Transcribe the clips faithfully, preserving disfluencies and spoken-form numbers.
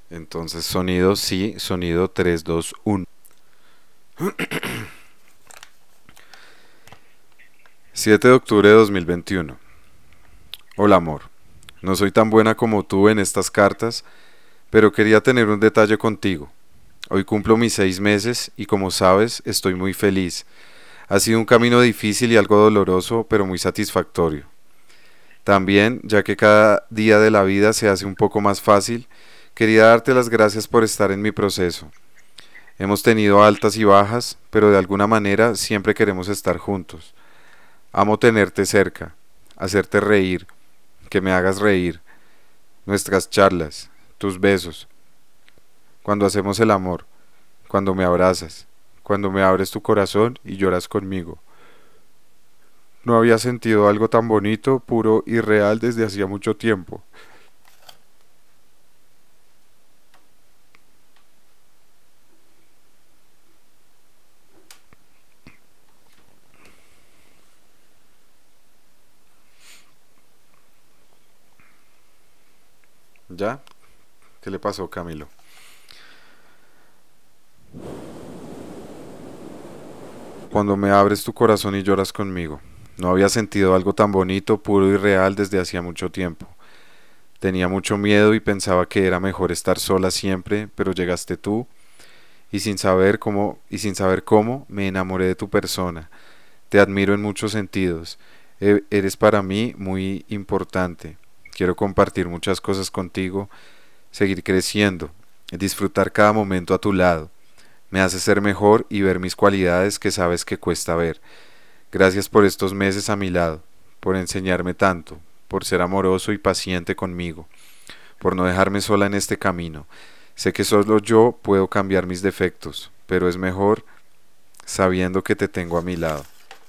Entonces, sonido sí, sonido tres dos uno. siete de octubre de dos mil veintiuno. Hola amor, no soy tan buena como tú en estas cartas, pero quería tener un detalle contigo. Hoy cumplo mis seis meses y como sabes, estoy muy feliz. Ha sido un camino difícil y algo doloroso, pero muy satisfactorio. También, ya que cada día de la vida se hace un poco más fácil, quería darte las gracias por estar en mi proceso. Hemos tenido altas y bajas, pero de alguna manera siempre queremos estar juntos. Amo tenerte cerca, hacerte reír, que me hagas reír, nuestras charlas, tus besos, cuando hacemos el amor, cuando me abrazas, cuando me abres tu corazón y lloras conmigo. No había sentido algo tan bonito, puro y real desde hacía mucho tiempo. ¿Ya? ¿Qué le pasó, Camilo? Cuando me abres tu corazón y lloras conmigo. No había sentido algo tan bonito, puro y real desde hacía mucho tiempo. Tenía mucho miedo y pensaba que era mejor estar sola siempre, pero llegaste tú y sin saber cómo y sin saber cómo me enamoré de tu persona. Te admiro en muchos sentidos. E- eres para mí muy importante. Quiero compartir muchas cosas contigo, seguir creciendo, disfrutar cada momento a tu lado. Me hace ser mejor y ver mis cualidades que sabes que cuesta ver. Gracias por estos meses a mi lado, por enseñarme tanto, por ser amoroso y paciente conmigo, por no dejarme sola en este camino. Sé que solo yo puedo cambiar mis defectos, pero es mejor sabiendo que te tengo a mi lado.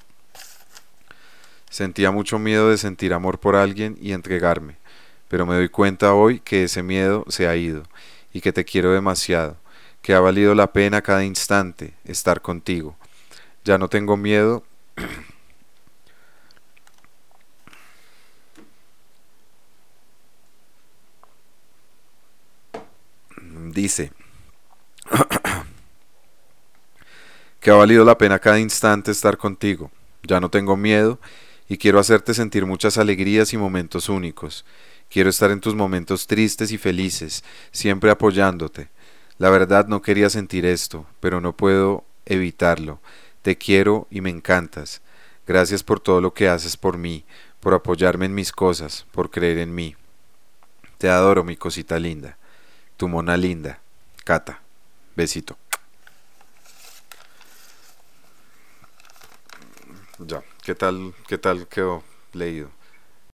Sentía mucho miedo de sentir amor por alguien y entregarme, pero me doy cuenta hoy que ese miedo se ha ido y que te quiero demasiado, que ha valido la pena cada instante estar contigo. Ya no tengo miedo, dice, que ha valido la pena cada instante estar contigo. Ya no tengo miedo y quiero hacerte sentir muchas alegrías y momentos únicos. Quiero estar en tus momentos tristes y felices, siempre apoyándote. La verdad no quería sentir esto, pero no puedo evitarlo. Te quiero y me encantas. Gracias por todo lo que haces por mí, por apoyarme en mis cosas, por creer en mí. Te adoro, mi cosita linda. Tu mona linda. Cata. Besito. Ya, ¿qué tal, qué tal quedó leído?